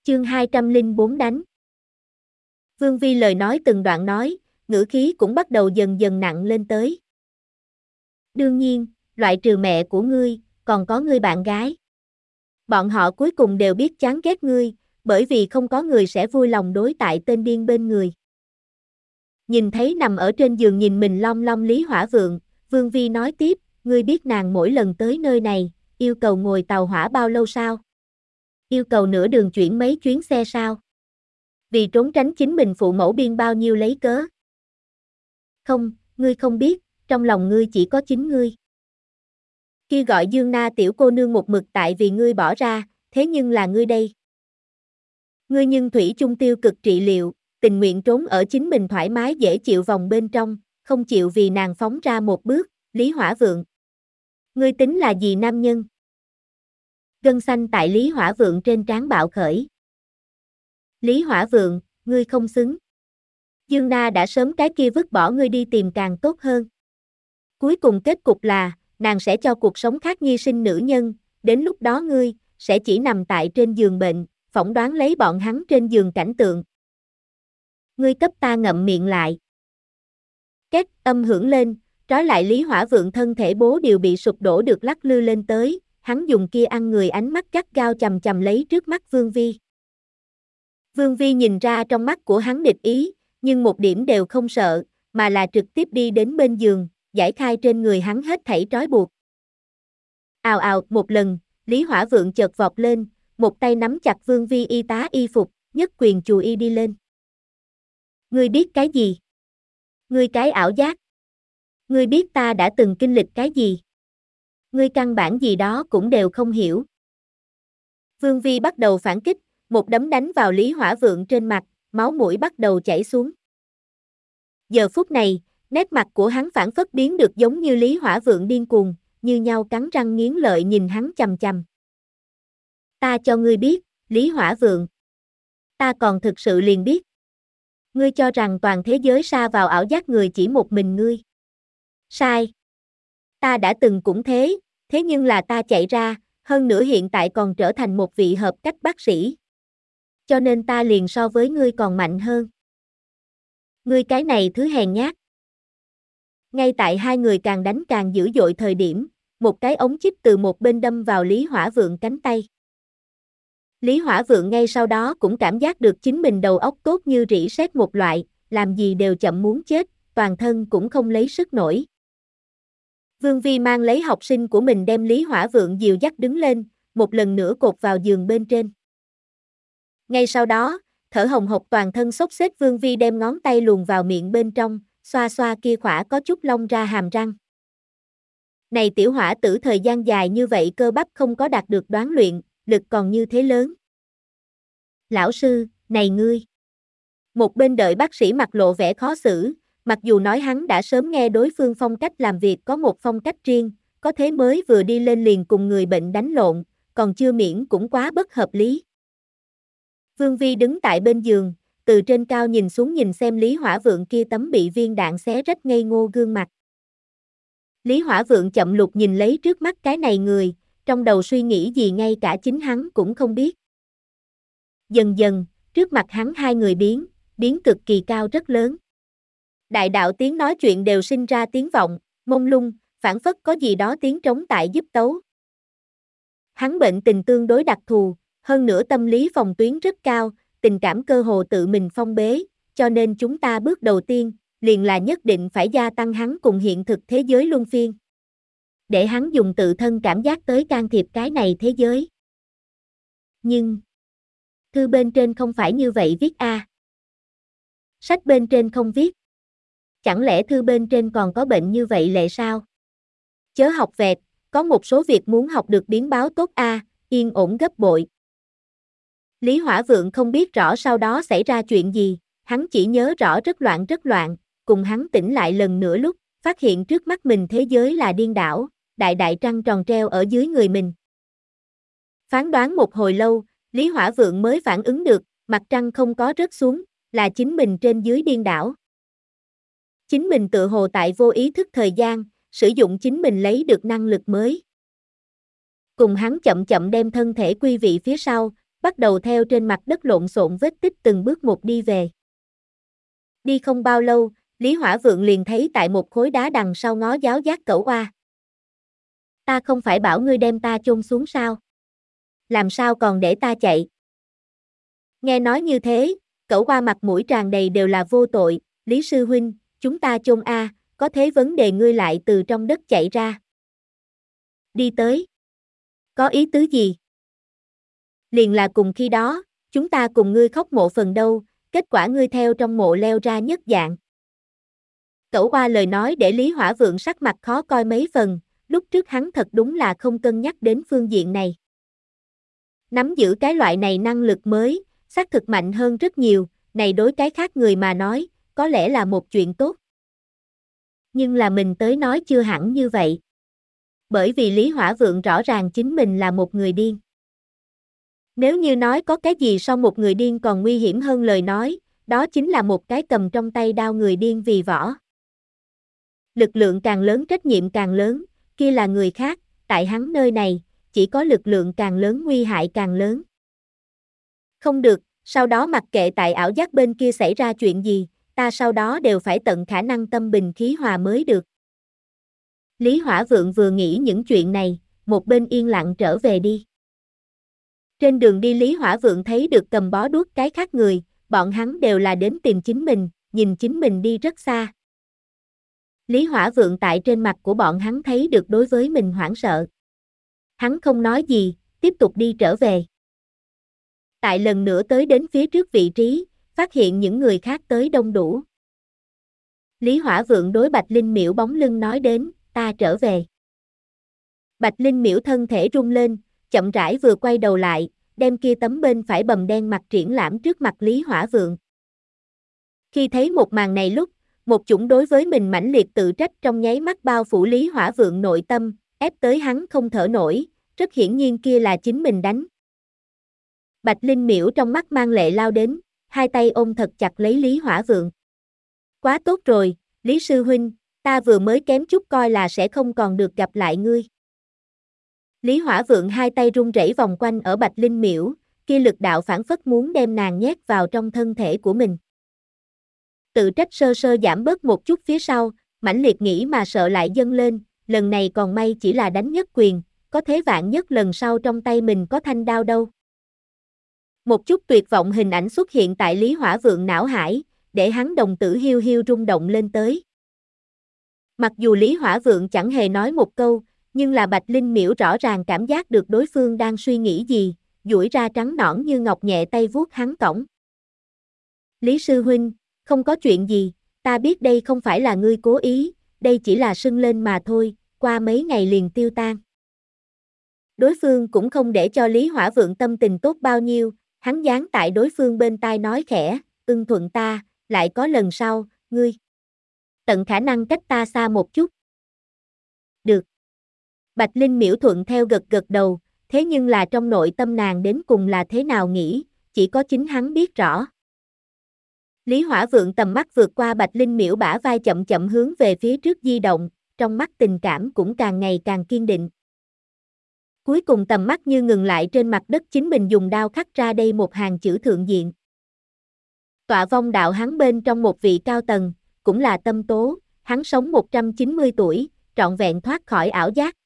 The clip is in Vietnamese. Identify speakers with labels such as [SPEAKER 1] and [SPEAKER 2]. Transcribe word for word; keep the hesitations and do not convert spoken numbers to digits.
[SPEAKER 1] Chương hai trăm lẻ bốn đánh. Vương Vi lời nói từng đoạn nói, ngữ khí cũng bắt đầu dần dần nặng lên tới. Đương nhiên, loại trừ mẹ của ngươi, còn có ngươi bạn gái. Bọn họ cuối cùng đều biết chán ghét ngươi, bởi vì không có người sẽ vui lòng đối tại tên điên bên người. Nhìn thấy nằm ở trên giường nhìn mình long long Lý Hỏa Vượng, Vương Vi nói tiếp, ngươi biết nàng mỗi lần tới nơi này, yêu cầu ngồi tàu hỏa bao lâu sao? Yêu cầu nửa đường chuyển mấy chuyến xe sao? Vì trốn tránh chính mình phụ mẫu biên bao nhiêu lấy cớ. Không, ngươi không biết, trong lòng ngươi chỉ có chính ngươi. Kia gọi Dương Na tiểu cô nương một mực tại vì ngươi bỏ ra, thế nhưng là ngươi đây. Ngươi nhưng thủy chung tiêu cực trị liệu, tình nguyện trốn ở chính mình thoải mái dễ chịu vòng bên trong, không chịu vì nàng phóng ra một bước, Lý Hỏa Vượng. Ngươi tính là gì nam nhân? Gân xanh tại Lý Hỏa Vượng trên trán bạo khởi. Lý Hỏa Vượng, ngươi không xứng. Dương Na đã sớm cái kia vứt bỏ ngươi đi tìm càng tốt hơn. Cuối cùng kết cục là, nàng sẽ cho cuộc sống khác nhi sinh nữ nhân, đến lúc đó ngươi, sẽ chỉ nằm tại trên giường bệnh, phỏng đoán lấy bọn hắn trên giường cảnh tượng. Ngươi cấp ta ngậm miệng lại. Két âm hưởng lên, trói lại Lý Hỏa Vượng thân thể bố đều bị sụp đổ được lắc lư lên tới, hắn dùng kia ăn người ánh mắt gắt gao chầm chầm lấy trước mắt Vương Vi. Vương Vi nhìn ra trong mắt của hắn địch ý, nhưng một điểm đều không sợ, mà là trực tiếp đi đến bên giường, giải khai trên người hắn hết thảy trói buộc. Ào ào, một lần, Lý Hỏa Vượng chợt vọt lên, một tay nắm chặt Vương Vi y tá y phục, nhất quyền chù y đi lên. Ngươi biết cái gì? Ngươi cái ảo giác. Ngươi biết ta đã từng kinh lịch cái gì? Ngươi căn bản gì đó cũng đều không hiểu. Vương Vi bắt đầu phản kích, một đấm đánh vào Lý Hỏa Vượng trên mặt, máu mũi bắt đầu chảy xuống. Giờ phút này, nét mặt của hắn phản phất biến được giống như Lý Hỏa Vượng điên cuồng, như nhau cắn răng nghiến lợi nhìn hắn chằm chằm. Ta cho ngươi biết, Lý Hỏa Vượng. Ta còn thực sự liền biết. Ngươi cho rằng toàn thế giới sa vào ảo giác người chỉ một mình ngươi. Sai. Ta đã từng cũng thế, thế nhưng là ta chạy ra, hơn nữa hiện tại còn trở thành một vị hợp cách bác sĩ. Cho nên ta liền so với ngươi còn mạnh hơn. Ngươi cái này thứ hèn nhát. Ngay tại hai người càng đánh càng dữ dội thời điểm, một cái ống chích từ một bên đâm vào Lý Hỏa Vượng cánh tay. Lý Hỏa Vượng ngay sau đó cũng cảm giác được chính mình đầu óc tốt như rỉ sét một loại, làm gì đều chậm muốn chết, toàn thân cũng không lấy sức nổi. Vương Vi mang lấy học sinh của mình đem Lý Hỏa Vượng dìu dắt đứng lên, một lần nữa cột vào giường bên trên. Ngay sau đó, thở hồng hộc toàn thân xốc xếch Vương Vi đem ngón tay luồn vào miệng bên trong, xoa xoa kia khỏa có chút lông ra hàm răng. Này tiểu hỏa tử thời gian dài như vậy cơ bắp không có đạt được đoán luyện, lực còn như thế lớn. Lão sư, này ngươi. Một bên đợi bác sĩ mặt lộ vẻ khó xử, mặc dù nói hắn đã sớm nghe đối phương phong cách làm việc có một phong cách riêng, có thế mới vừa đi lên liền cùng người bệnh đánh lộn, còn chưa miễn cũng quá bất hợp lý. Vương Vi đứng tại bên giường, từ trên cao nhìn xuống nhìn xem Lý Hỏa Vượng kia tấm bị viên đạn xé rách ngây ngô gương mặt. Lý Hỏa Vượng chậm lục nhìn lấy trước mắt cái này người, trong đầu suy nghĩ gì ngay cả chính hắn cũng không biết. Dần dần, trước mặt hắn hai người biến, biến cực kỳ cao rất lớn. Đại đạo tiếng nói chuyện đều sinh ra tiếng vọng, mông lung, phảng phất có gì đó tiếng trống tại giúp tấu. Hắn bệnh tình tương đối đặc thù, hơn nữa tâm lý phòng tuyến rất cao, tình cảm cơ hồ tự mình phong bế, cho nên chúng ta bước đầu tiên, liền là nhất định phải gia tăng hắn cùng hiện thực thế giới luân phiên. Để hắn dùng tự thân cảm giác tới can thiệp cái này thế giới. Nhưng, thư bên trên không phải như vậy viết a. À. Sách bên trên không viết. Chẳng lẽ thư bên trên còn có bệnh như vậy lệ sao? Chớ học vẹt, có một số việc muốn học được biến báo tốt a, à, yên ổn gấp bội. Lý Hỏa Vượng không biết rõ sau đó xảy ra chuyện gì, hắn chỉ nhớ rõ rất loạn rất loạn, cùng hắn tỉnh lại lần nữa lúc, phát hiện trước mắt mình thế giới là điên đảo, đại đại trăng tròn treo ở dưới người mình. Phán đoán một hồi lâu, Lý Hỏa Vượng mới phản ứng được, mặt trăng không có rớt xuống, là chính mình trên dưới điên đảo. Chính mình tự hồ tại vô ý thức thời gian, sử dụng chính mình lấy được năng lực mới. Cùng hắn chậm chậm đem thân thể quy vị phía sau, bắt đầu theo trên mặt đất lộn xộn vết tích từng bước một đi về. Đi không bao lâu, Lý Hỏa Vượng liền thấy tại một khối đá đằng sau ngó giáo giác Cẩu Oa. Ta không phải bảo ngươi đem ta chôn xuống sao? Làm sao còn để ta chạy? Nghe nói như thế, Cẩu Oa mặt mũi tràn đầy đều là vô tội. Lý sư huynh, chúng ta chôn a, có thế vấn đề ngươi lại từ trong đất chạy ra. Đi tới. Có ý tứ gì? Liền là cùng khi đó, chúng ta cùng ngươi khóc mộ phần đâu, kết quả ngươi theo trong mộ leo ra nhất dạng. Cẩu Oa lời nói để Lý Hỏa Vượng sắc mặt khó coi mấy phần, lúc trước hắn thật đúng là không cân nhắc đến phương diện này. Nắm giữ cái loại này năng lực mới, xác thực mạnh hơn rất nhiều, này đối cái khác người mà nói, có lẽ là một chuyện tốt. Nhưng là mình tới nói chưa hẳn như vậy. Bởi vì Lý Hỏa Vượng rõ ràng chính mình là một người điên. Nếu như nói có cái gì so một người điên còn nguy hiểm hơn lời nói, đó chính là một cái cầm trong tay đao người điên vì võ. Lực lượng càng lớn trách nhiệm càng lớn, kia là người khác, tại hắn nơi này, chỉ có lực lượng càng lớn nguy hại càng lớn. Không được, sau đó mặc kệ tại ảo giác bên kia xảy ra chuyện gì, ta sau đó đều phải tận khả năng tâm bình khí hòa mới được. Lý Hỏa Vượng vừa nghĩ những chuyện này, một bên yên lặng trở về đi. Trên đường đi Lý Hỏa Vượng thấy được cầm bó đuốc cái khác người, bọn hắn đều là đến tìm chính mình, nhìn chính mình đi rất xa. Lý Hỏa Vượng tại trên mặt của bọn hắn thấy được đối với mình hoảng sợ. Hắn không nói gì, tiếp tục đi trở về. Tại lần nữa tới đến phía trước vị trí, phát hiện những người khác tới đông đủ. Lý Hỏa Vượng đối Bạch Linh Miễu bóng lưng nói đến, ta trở về. Bạch Linh Miễu thân thể rung lên, chậm rãi vừa quay đầu lại, đem kia tấm bên phải bầm đen mặt triển lãm trước mặt Lý Hỏa Vượng. Khi thấy một màn này lúc, một chủng đối với mình mãnh liệt tự trách trong nháy mắt bao phủ Lý Hỏa Vượng nội tâm, ép tới hắn không thở nổi, rất hiển nhiên kia là chính mình đánh. Bạch Linh Miễu trong mắt mang lệ lao đến, hai tay ôm thật chặt lấy Lý Hỏa Vượng. Quá tốt rồi, Lý sư huynh, ta vừa mới kém chút coi là sẽ không còn được gặp lại ngươi. Lý Hỏa Vượng hai tay run rẩy vòng quanh ở Bạch Linh Miễu, kia lực đạo phản phất muốn đem nàng nhét vào trong thân thể của mình. Tự trách sơ sơ giảm bớt một chút phía sau, mãnh liệt nghĩ mà sợ lại dâng lên, lần này còn may chỉ là đánh nhất quyền, có thế vạn nhất lần sau trong tay mình có thanh đao đâu. Một chút tuyệt vọng hình ảnh xuất hiện tại Lý Hỏa Vượng não hải, để hắn đồng tử hiu hiu rung động lên tới. Mặc dù Lý Hỏa Vượng chẳng hề nói một câu, nhưng là Bạch Linh Miễu rõ ràng cảm giác được đối phương đang suy nghĩ gì, duỗi ra trắng nõn như ngọc nhẹ tay vuốt hắn cõng. Lý sư huynh, không có chuyện gì, ta biết đây không phải là ngươi cố ý, đây chỉ là sưng lên mà thôi, qua mấy ngày liền tiêu tan. Đối phương cũng không để cho Lý Hỏa Vượng tâm tình tốt bao nhiêu, hắn dán tại đối phương bên tai nói khẽ, ưng thuận ta, lại có lần sau, ngươi. Tận khả năng cách ta xa một chút. Được. Bạch Linh Miễu thuận theo gật gật đầu, thế nhưng là trong nội tâm nàng đến cùng là thế nào nghĩ, chỉ có chính hắn biết rõ. Lý Hỏa Vượng tầm mắt vượt qua Bạch Linh Miễu bả vai chậm chậm hướng về phía trước di động, trong mắt tình cảm cũng càng ngày càng kiên định. Cuối cùng tầm mắt như ngừng lại trên mặt đất chính mình dùng đao khắc ra đây một hàng chữ thượng diện. Tọa vong đạo hắn bên trong một vị cao tầng, cũng là tâm tố, hắn sống một trăm chín mươi tuổi, trọn vẹn thoát khỏi ảo giác.